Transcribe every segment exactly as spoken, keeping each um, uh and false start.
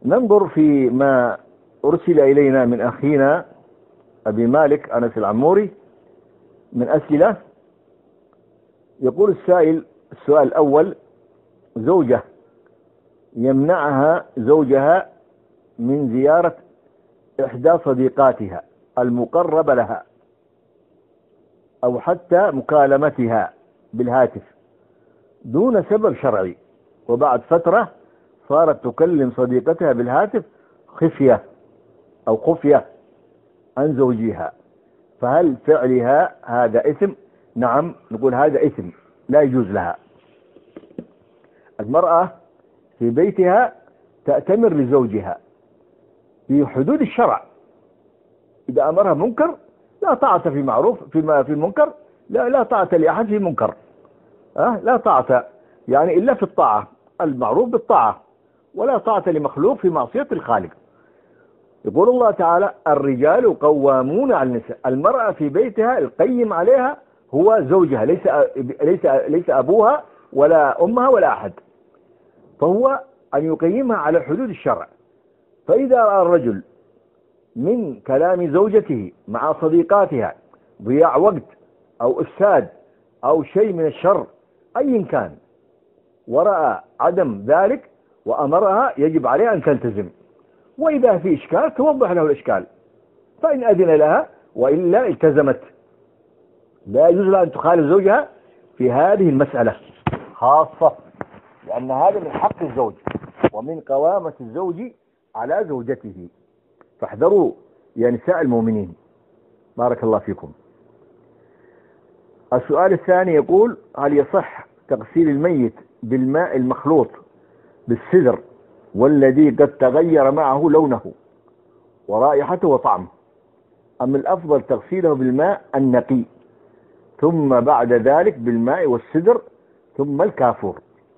ننظر في ما أرسل إلينا من أخينا أبي مالك أنس العموري من أسئلة. يقول السائل السؤال الأول: زوجة يمنعها زوجها من زيارة إحدى صديقاتها المقربة لها أو حتى مكالمتها بالهاتف دون سبب شرعي، وبعد فترة صارت تكلم صديقتها بالهاتف خفية أو خفية عن زوجها، فهل فعلها هذا إثم؟ نعم، نقول هذا إثم لا يجوز لها. المرأة في بيتها تأتمر لزوجها في حدود الشرع. إذا أمرها منكر لا طاعة في معروف، فيما في المنكر لا لا طاعة لأحد في منكر. أه؟ لا طاعة يعني إلا في الطاعة، المعروف بالطاعة، ولا طاعة لمخلوق في معصية الخالق. يقول الله تعالى: الرجال قوامون على النساء. المرأة في بيتها القيم عليها هو زوجها، ليس ليس ليس أبوها ولا أمها ولا أحد، فهو أن يقيمها على حدود الشرع. فإذا رأى الرجل من كلام زوجته مع صديقاتها ضياع وقت أو إفساد أو شيء من الشر أي كان، ورأى عدم ذلك وأمرها، يجب عليها أن تلتزم، وإذا في إشكال توضح له الإشكال، فإن أذن لها وإلا التزمت. لا يجوز لها أن تخالف زوجها في هذه المسألة خاصة، لأن هذا من حق الزوج ومن قوامة الزوج على زوجته، فاحذروا يا نساء المؤمنين. بارك الله فيكم. السؤال الثاني يقول: هل يصح تغسيل الميت بالماء المخلوط بالسدر والذي قد تغير معه لونه ورائحته وطعمه، أم الأفضل تغسيله بالماء النقي ثم بعد ذلك بالماء والسدر ثم الكافور؟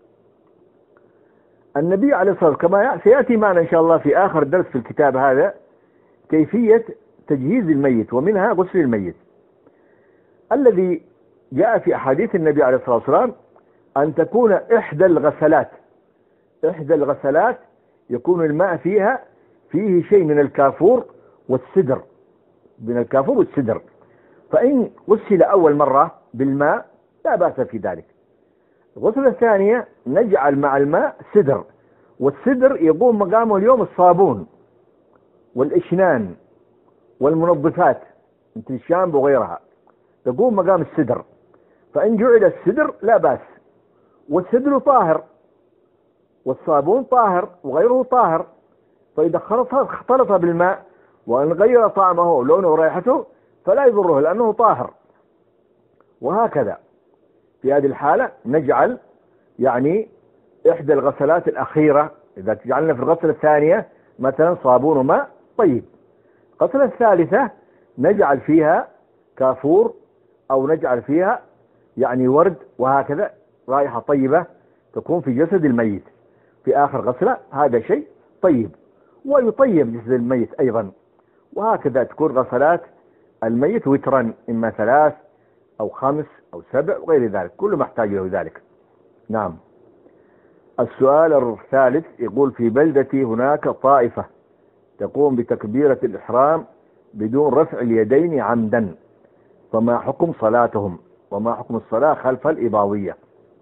النبي عليه الصلاة والسلام كما سيأتي معنا إن شاء الله في آخر درس في الكتاب هذا كيفية تجهيز الميت ومنها غسل الميت. الذي جاء في أحاديث النبي عليه الصلاة والسلام أن تكون إحدى الغسلات إحدى الغسلات يكون الماء فيها فيه شيء من الكافور والسدر، من الكافور والسدر، فإن غسل أول مرة بالماء لا بأس في ذلك. الغسلة الثانية نجعل مع الماء سدر، والسدر يقوم مقامه اليوم الصابون والإشنان والمنظفات مثل الشامبو وغيرها، تقوم مقام السدر، فإن جعل السدر لا بأس، والسدر طاهر والصابون طاهر وغيره طاهر، فإذا اختلط بالماء وأن غير طعمه لونه ورائحته فلا يضره لأنه طاهر. وهكذا في هذه الحالة نجعل يعني إحدى الغسلات الأخيرة، إذا جعلنا في الغسلة الثانية مثلا صابون وماء طيب، الغسلة الثالثة نجعل فيها كافور أو نجعل فيها يعني ورد، وهكذا رائحة طيبة تكون في جسد الميت في آخر غسلة. هذا شيء طيب ويطيب جسد الميت أيضا، وهكذا تكون غسلات الميت وترا، إما ثلاث أو خمس أو سبع وغير ذلك، كل ما احتاج له ذلك. نعم. السؤال الثالث يقول: في بلدتي هناك طائفة تقوم بتكبيرة الإحرام بدون رفع اليدين عمدا، فما حكم صلاتهم وما حكم الصلاة خلف الإباضية؟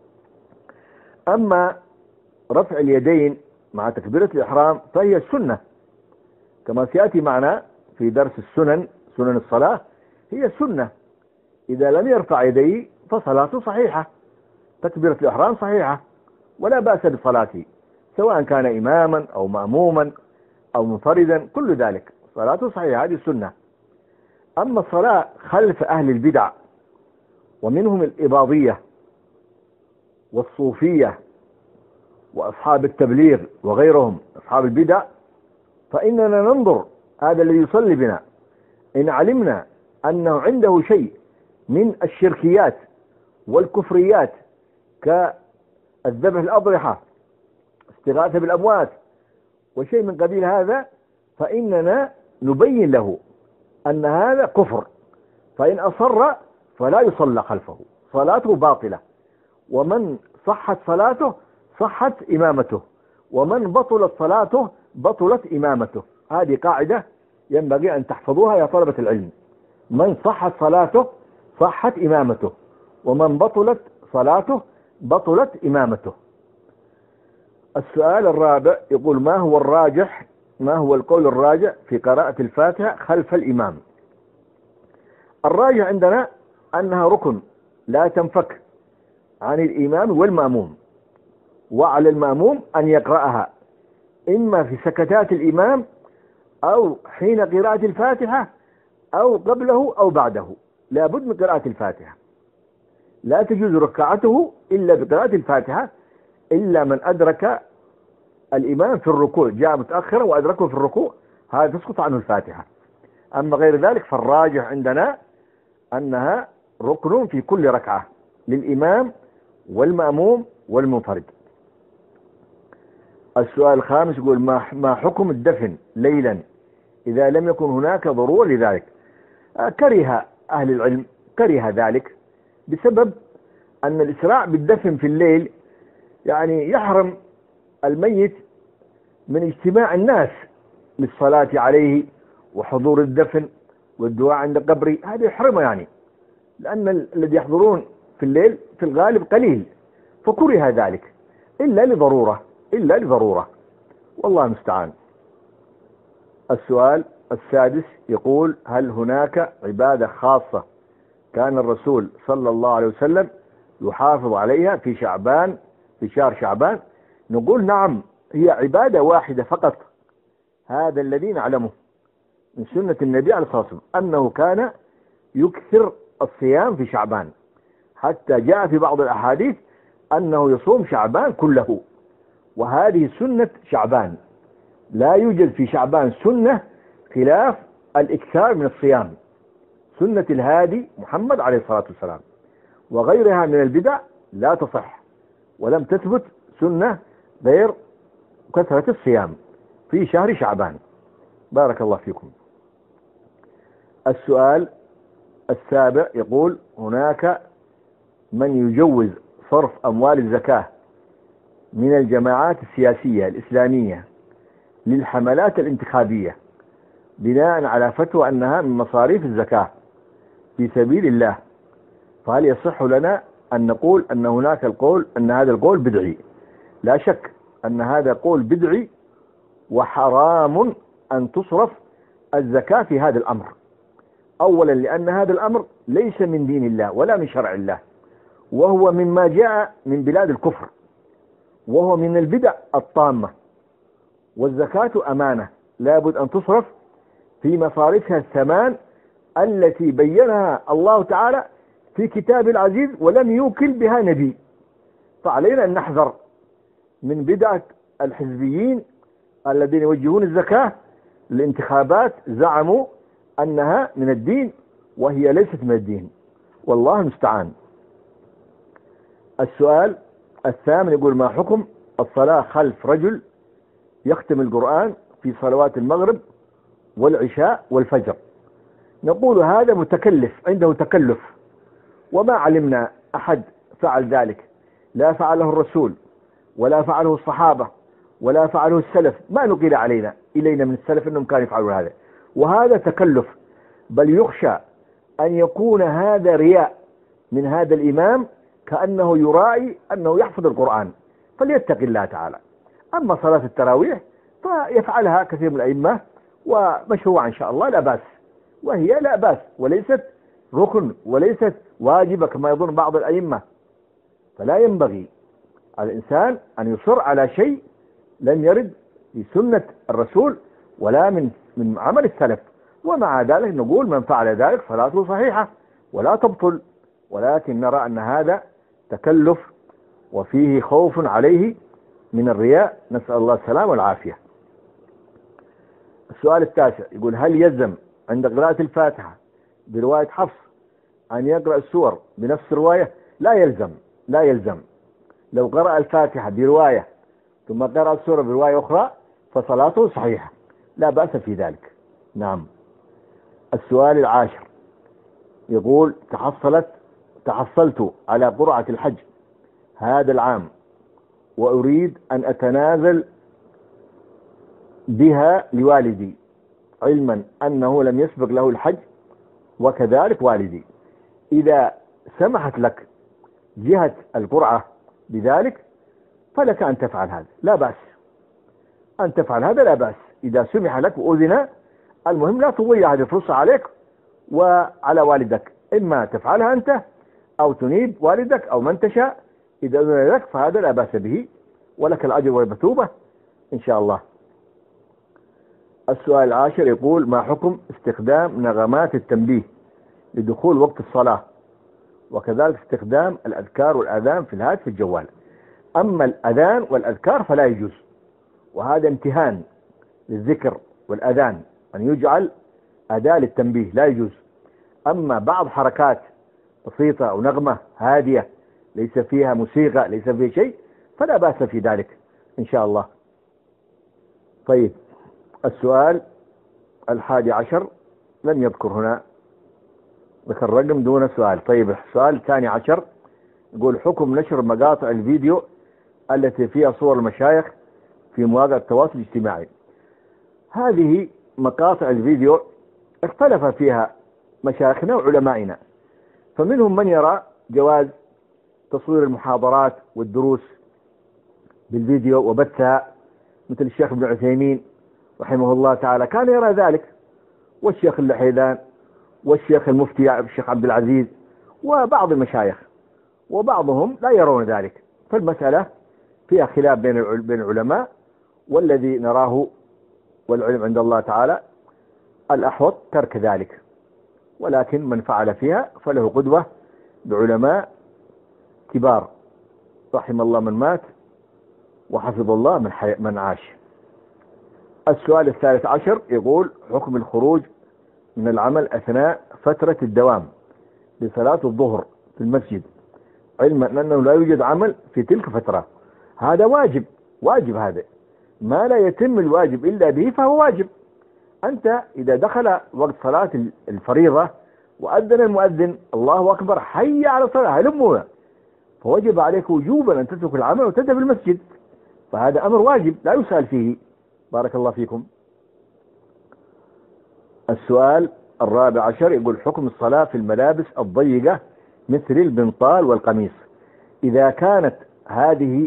أما رفع اليدين مع تكبيرة الإحرام فهي السنة كما سيأتي معنا في درس السنن، سنن الصلاة هي السنة. إذا لم يرفع يديه فصلاته صحيحة، تكبيرة الإحرام صحيحة ولا بأس بصلاته، سواء كان إماما أو مأموما أو منفردا، كل ذلك صلاته صحيحة، هذه السنة. أما الصلاة خلف أهل البدع ومنهم الإباضية والصوفية وأصحاب التبليغ وغيرهم أصحاب البدع، فإننا ننظر هذا الذي يصلي بنا إن علمنا أنه عنده شيء من الشركيات والكفريات كالذبح الأضرحة، استغاثة بالأموات وشيء من قبيل هذا، فإننا نبين له أن هذا كفر، فإن أصر فلا يصلى خلفه، صلاته باطلة، ومن صحت صلاته صحت إمامته، ومن بطلت صلاته بطلت إمامته. هذه قاعدة ينبغي أن تحفظوها يا طلبة العلم. من صحت صلاته صحت إمامته، ومن بطلت صلاته بطلت إمامته. السؤال الرابع يقول ما هو الراجح ما هو القول الراجح في قراءة الفاتحة خلف الإمام؟ الراجح عندنا أنها ركن لا تنفك عن الإمام والمأموم، وعلى المأموم أن يقرأها إما في سكتات الإمام أو حين قراءة الفاتحة أو قبله أو بعده، لا بد من قراءة الفاتحة. لا تجوز ركعته إلا بقراءة الفاتحة إلا من أدرك الإمام في الركوع، جاء متأخرا وأدركه في الركوع، هذا تسقط عنه الفاتحة. أما غير ذلك فالراجح عندنا أنها ركن في كل ركعة للإمام والمأموم والمنفرد. السؤال الخامس يقول ما حكم الدفن ليلا إذا لم يكن هناك ضرورة لذلك؟ كره أهل العلم كره ذلك بسبب أن الإسراع بالدفن في الليل يعني يحرم الميت من اجتماع الناس للصلاة عليه وحضور الدفن والدعاء عند قبره، هذا يحرمه يعني، لأن الذي يحضرون في الليل في الغالب قليل، فكره ذلك إلا لضرورة إلا لضرورة والله المستعان. السؤال السادس يقول هل هناك عبادة خاصة كان الرسول صلى الله عليه وسلم يحافظ عليها في شعبان في شهر شعبان؟ نقول نعم، هي عبادة واحدة فقط، هذا الذي نعلمه من سنة النبي عليه الصلاة والسلام أنه كان يكثر الصيام في شعبان، حتى جاء في بعض الأحاديث أنه يصوم شعبان كله، وهذه سنة شعبان، لا يوجد في شعبان سنة خلاف الإكثار من الصيام، سنة الهادي محمد عليه الصلاة والسلام، وغيرها من البدع لا تصح ولم تثبت سنة غير كثرة الصيام في شهر شعبان. بارك الله فيكم. السؤال السابع يقول هناك من يجوز صرف أموال الزكاة من الجماعات السياسية الإسلامية للحملات الانتخابية بناء على فتوى أنها من مصاريف الزكاة في سبيل الله، فهل يصح لنا أن نقول أن هناك القول أن هذا القول بدعي؟ لا شك أن هذا قول بدعي، وحرام أن تصرف الزكاة في هذا الأمر. أولا لأن هذا الأمر ليس من دين الله ولا من شرع الله، وهو مما جاء من بلاد الكفر، وهو من البدع الطامة، والزكاة أمانة لابد أن تصرف في مصارفها الثمان التي بينها الله تعالى في كتاب العزيز ولم يوكل بها نبي. فعلينا أن نحذر من بدعة الحزبيين الذين يوجهون الزكاة للانتخابات، زعموا أنها من الدين وهي ليست من الدين، والله المستعان. السؤال الثامن يقول ما حكم الصلاة خلف رجل يختم القرآن في صلوات المغرب والعشاء والفجر؟ نقول هذا متكلف، عنده تكلف، وما علمنا أحد فعل ذلك، لا فعله الرسول ولا فعله الصحابة ولا فعله السلف، ما نقل علينا إلينا من السلف أنهم كانوا يفعلون هذا، وهذا تكلف، بل يخشى أن يكون هذا رياء من هذا الإمام، كأنه يرائي أنه يحفظ القرآن، فليتق الله تعالى. أما صلاة التراويح فيفعلها كثير من الأئمة ومشروع إن شاء الله لا بأس، وهي لا بأس وليست ركن وليست واجبة كما يظن بعض الأئمة، فلا ينبغي على الإنسان أن يصر على شيء لم يرد في سنة الرسول ولا من من عمل السلف. ومع ذلك نقول من فعل ذلك صلاته صحيحة ولا تبطل، ولكن نرى أن هذا تكلف وفيه خوف عليه من الرياء، نسأل الله السلامة والعافية. السؤال التاسع يقول هل يلزم عند قراءة الفاتحة برواية حفص أن يقرأ السور بنفس الرواية؟ لا يلزم لا يلزم لو قرأ الفاتحة برواية ثم قرأ السورة برواية أخرى فصلاته صحيحة، لا بأس في ذلك. نعم. السؤال العاشر يقول تحصلت تحصلت على قرعة الحج هذا العام وأريد أن أتنازل بها لوالدي، علما أنه لم يسبق له الحج، وكذلك والدي. إذا سمحت لك جهة القرعة بذلك فلك أن تفعل هذا، لا بأس أن تفعل هذا، لا بأس إذا سمح لك وأذن. المهم لا تضيع هذه الفرصة عليك وعلى والدك، إما تفعلها أنت أو تنيب والدك أو من تشاء. إذا أذن لك فهذا لا بأس به، ولك الأجر والمثوبة إن شاء الله. السؤال العاشر يقول: ما حكم استخدام نغمات التنبيه لدخول وقت الصلاة، وكذلك استخدام الأذكار والآذان في الهاتف الجوال؟ أما الأذان والأذكار فلا يجوز، وهذا امتهان للذكر والأذان أن يجعل أداة للتنبيه، لا يجوز. أما بعض حركات بسيطة أو نغمة هادية ليس فيها موسيقى ليس فيها شيء فلا بأس في ذلك إن شاء الله. طيب، السؤال الحادي عشر لم يذكر هنا، ذكر رقم دون سؤال. طيب، السؤال الثاني عشر يقول: حكم نشر مقاطع الفيديو التي فيها صور المشايخ في مواقع التواصل الاجتماعي. هذه مقاطع الفيديو اختلف فيها مشايخنا وعلمائنا، فمنهم من يرى جواز تصوير المحاضرات والدروس بالفيديو وبثها، مثل الشيخ ابن عثيمين رحمه الله تعالى كان يرى ذلك، والشيخ اللحيدان والشيخ المفتي الشيخ عبد العزيز وبعض المشايخ، وبعضهم لا يرون ذلك. فالمسألة فيها خلاف بين بين العلماء، والذي نراه والعلم عند الله تعالى الأحوط ترك ذلك، ولكن من فعل فيها فله قدوة بعلماء كبار رحم الله من مات وحفظ الله من, حي... من عاش. السؤال الثالث عشر يقول: حكم الخروج من العمل أثناء فترة الدوام لصلاة الظهر في المسجد، علما أنه لا يوجد عمل في تلك الفترة. هذا واجب، واجب هذا، ما لا يتم الواجب إلا به فهو واجب. أنت إذا دخل وقت صلاة الفريضة وأذن المؤذن الله أكبر حي على الصلاة هلمونا، فوجب عليك وجوبا أن تترك العمل وتذهب المسجد، فهذا أمر واجب لا يسأل فيه. بارك الله فيكم. السؤال الرابع عشر يقول: حكم الصلاة في الملابس الضيقة مثل البنطال والقميص، إذا كانت هذه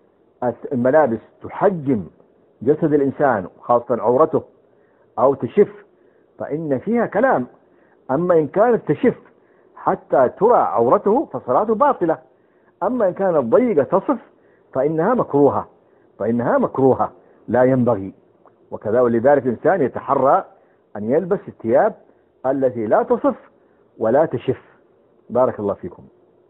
الملابس تحجم جسد الإنسان خاصة عورته أو تشف فإن فيها كلام. أما إن كانت تشف حتى ترى عورته فصلاته باطلة. أما إن كانت ضيقة تصف فإنها مكروهة، فإنها مكروهة لا ينبغي. وكذا ولذلك الإنسان يتحرى أن يلبس الثياب التي لا تصف ولا تشف. بارك الله فيكم.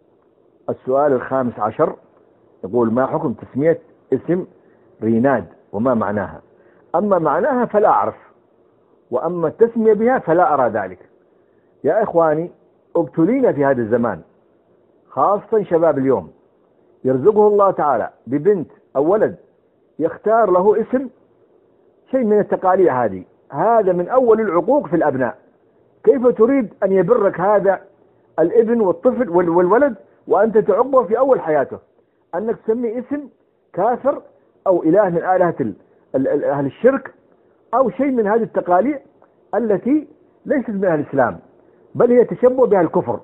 السؤال الخامس عشر يقول: ما حكم تسمية اسم ريناد وما معناها؟ أما معناها فلا أعرف، وأما التسمية بها فلا أرى ذلك. يا إخواني، ابتلينا في هذا الزمان خاصة شباب اليوم، يرزقه الله تعالى ببنت أو ولد يختار له اسم شيء من التقاليع هذه. هذا من أول العقوق في الأبناء. كيف تريد أن يبرك هذا الابن والطفل والولد وأنت تعقبه في أول حياته أنك تسمي اسم كافر أو إله من آلهة أهل الشرك أو شيء من هذه التقاليع التي ليست من أهل الإسلام، بل هي تشبه بها الكفر.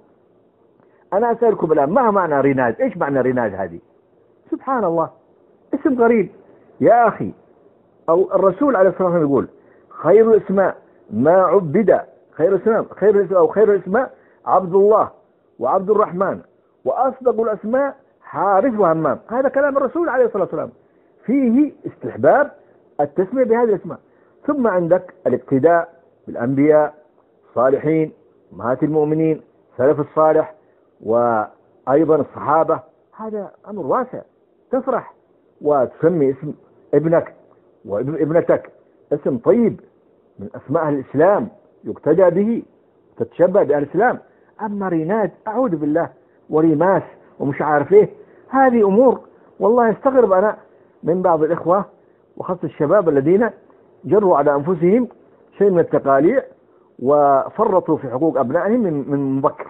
أنا أسألكم الآن، ما معنى ريناد؟ إيش معنى ريناد هذه؟ سبحان الله، اسم غريب يا أخي. أو الرسول عليه الصلاة والسلام يقول: خير الاسماء ما عبد، خير الاسماء خير الاسماء أو خير الاسماء عبد الله وعبد الرحمن، وأصدق الأسماء حارث وهمام. هذا كلام الرسول عليه الصلاة والسلام، فيه استحباب التسمية بهذه الاسماء. ثم عندك الاقتداء بالأنبياء الصالحين أمهات المؤمنين سلف الصالح وأيضا الصحابة. هذا أمر واسع، تفرح وتسمي اسم ابنك وابنتك اسم طيب من أسماء الإسلام يقتدى به، تتشبه بأهل الإسلام. أما ريناد أعوذ بالله وريماس ومش عارف ايه، هذه أمور والله يستغرب أنا من بعض الإخوة وخاصة الشباب الذين جروا على أنفسهم شيء من التقاليع وفرطوا في حقوق أبنائهم من من مبكر.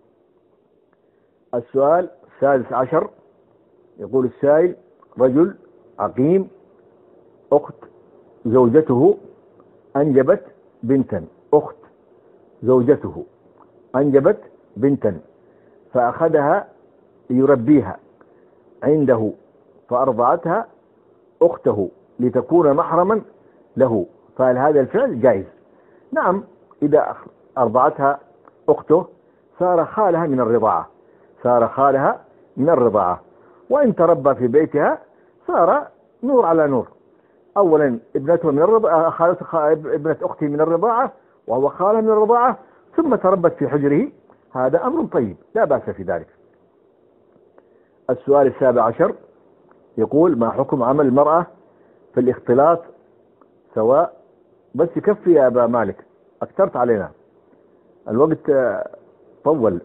السؤال السادس عشر يقول السائل: رجل عقيم، أخت زوجته أنجبت بنتا، أخت زوجته أنجبت بنتا فأخذها يربيها عنده فأرضعتها أخته لتكون محرما له، فهل هذا الفعل جائز؟ نعم، إذا أرضعتها أخته صار خالها من الرضاعة، صار خالها من الرضاعة، وإن تربى في بيتها صار نور على نور. أولا ابنته من الرضاعة، خالته ابنة أخته من الرضاعة وهو خالها من الرضاعة، ثم تربت في حجره، هذا أمر طيب لا بأس في ذلك. السؤال السابع عشر يقول: ما حكم عمل المرأة في الاختلاط سواء؟ بس يكفي يا أبا مالك، أكثرت علينا الوقت طول.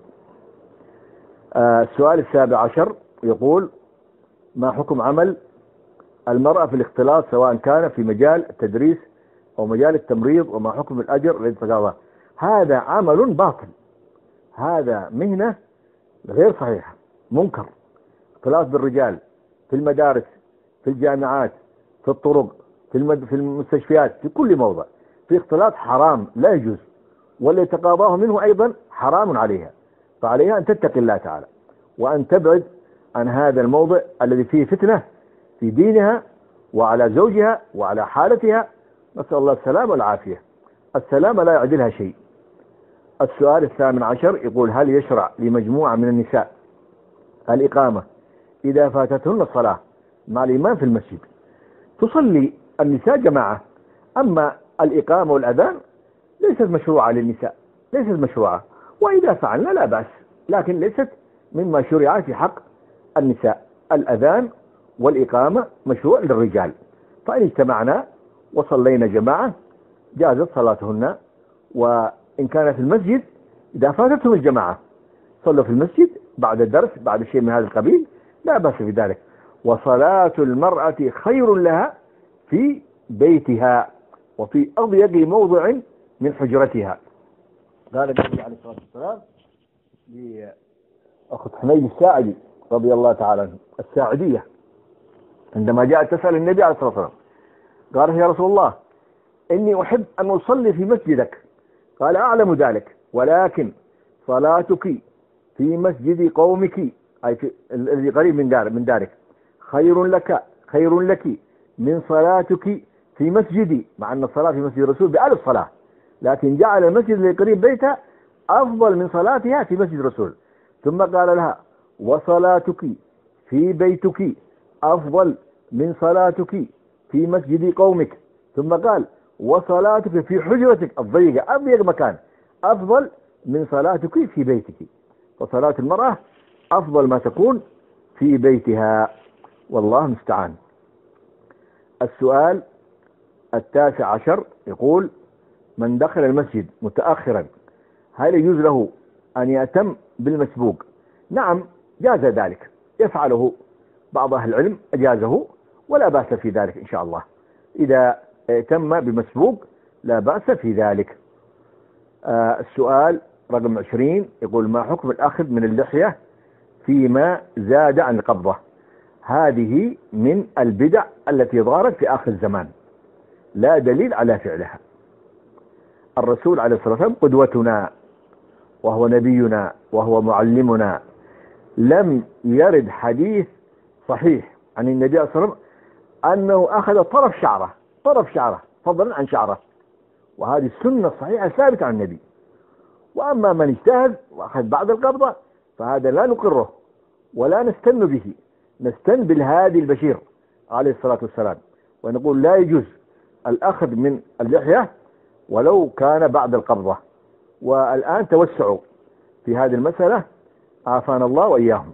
السؤال السابع عشر يقول: ما حكم عمل المرأة في الاختلاط سواء كان في مجال التدريس أو مجال التمريض، وما حكم الأجر الذي تقاضاه؟ هذا عمل باطل، هذا مهنة غير صحيحة، منكر. اختلاط بالرجال في المدارس، في الجامعات، في الطرق، في, المد... في المستشفيات، في كل موضع في اختلاط حرام لا يجوز، واللي يتقاضاه منه أيضا حرام عليها، فعليها أن تتقي الله تعالى وأن تبعد عن هذا الموضع الذي فيه فتنة في دينها وعلى زوجها وعلى حالتها، نسأل الله السلام والعافية. السلام لا يعدلها شيء. السؤال الثامن عشر يقول: هل يشرع لمجموعة من النساء الإقامة إذا فاتتهن الصلاة مع الإمام في المسجد؟ تصلي النساء جماعة، أما الإقامة والأذان ليست مشروعة للنساء، ليست مشروعة، وإذا فعلنا لا بأس، لكن ليست مما شرع في حق النساء. الأذان والإقامة مشروع للرجال، فإن اجتمعنا وصلينا جماعة جازت صلاتهن، وإن كانت في المسجد إذا فاتتهم الجماعة صلوا في المسجد بعد الدرس بعد شيء من هذا القبيل لا بأس في ذلك. وصلاة المرأة خير لها في بيتها وفي أضيق موضع من حجرتها. قال النبي عليه الصلاة والسلام لأخت حميد الساعدي رضي الله تعالى عنه الساعدية عندما جاءت تسأل النبي عليه الصلاة والسلام، قالت: يا رسول الله إني أحب أن أصلي في مسجدك. قال: أعلم ذلك، ولكن صلاتك في مسجد قومك، أي في الذي قريب من دار من دارك، خير لك خير لك من صلاتك في مسجدي، مع أن الصلاة في مسجد الرسول بألف صلاة، لكن جعل المسجد الذي قريب بيتها أفضل من صلاتها في مسجد الرسول. ثم قال لها: وصلاتك في بيتك أفضل من صلاتك في مسجد قومك. ثم قال: وصلاتك في حجرتك الضيقة أضيق مكان أفضل من صلاتك في بيتك. وصلاة المرأة أفضل ما تكون في بيتها، والله المستعان. السؤال التاسع عشر يقول: من دخل المسجد متأخرا هل يجوز له أن يأتم بالمسبوق؟ نعم، جاز ذلك، يفعله بعض أهل العلم، أجازه ولا بأس في ذلك إن شاء الله، إذا تم بمسبوق لا بأس في ذلك. آه السؤال رقم عشرين يقول: ما حكم الأخذ من اللحية فيما زاد عن القبضة؟ هذه من البدع التي ظهرت في آخر الزمان، لا دليل على فعلها. الرسول عليه الصلاة والسلام قدوتنا وهو نبينا وهو معلمنا، لم يرد حديث صحيح عن النبي صلى الله عليه وسلم أنه أخذ طرف شعره طرف شعره فضلا عن شعره، وهذه السنة الصحيحة ثابتة عن النبي. وأما من اجتهد وأخذ بعد القبضة فهذا لا نقره ولا نستن به، نستن بالهادي البشير عليه الصلاة والسلام، ونقول لا يجوز الأخذ من اللحية ولو كان بعد القبضة. والآن توسعوا في هذه المسألة، عافانا الله وإياهم.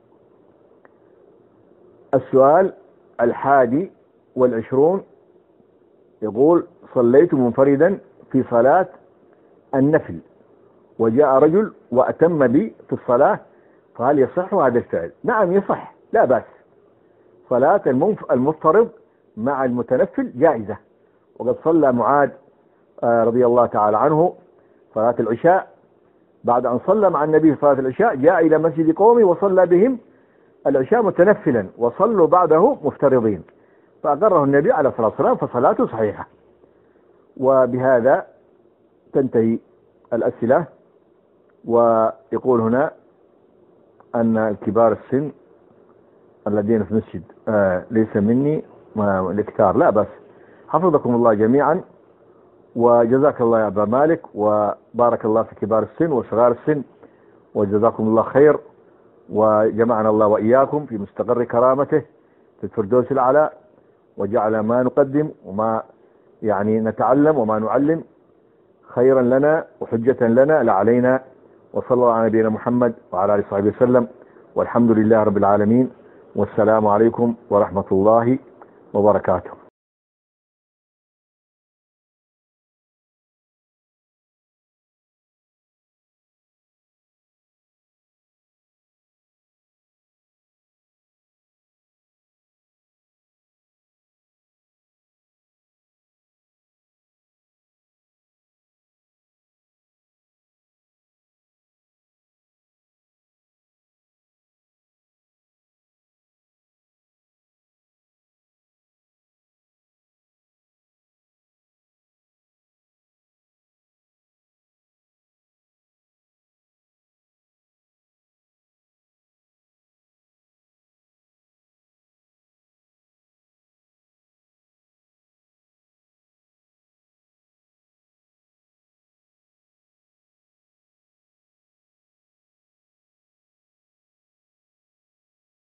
السؤال الحادي والعشرون يقول: صليت منفردا في صلاة النفل وجاء رجل وأتم بي في الصلاة، فهل يصح هذا الفعل؟ نعم يصح، لا بأس. صلاة المفترض مع المتنفل جائزة، وقد صلى معاذ رضي الله تعالى عنه صلاة العشاء، بعد أن صلى مع النبي صلاة العشاء جاء إلى مسجد قومه وصلى بهم العشاء متنفلا، وصلوا بعده مفترضين، فأقره النبي عليه الصلاة والسلام فصلاته صحيحة. وبهذا تنتهي الأسئلة. ويقول هنا أن كبار السن الذين في المسجد آه ليس مني الإكثار، لا بس. حفظكم الله جميعا، وجزاك الله يا أبا مالك، وبارك الله في كبار السن وصغار السن، وجزاكم الله خير، وجمعنا الله وإياكم في مستقر كرامته في الفردوس الأعلى، وجعل ما نقدم وما يعني نتعلم وما نعلم خيرا لنا وحجة لنا لا علينا. وصلى الله على نبينا محمد وعلى آله وصحبه وسلم، والحمد لله رب العالمين، والسلام عليكم ورحمة الله وبركاته.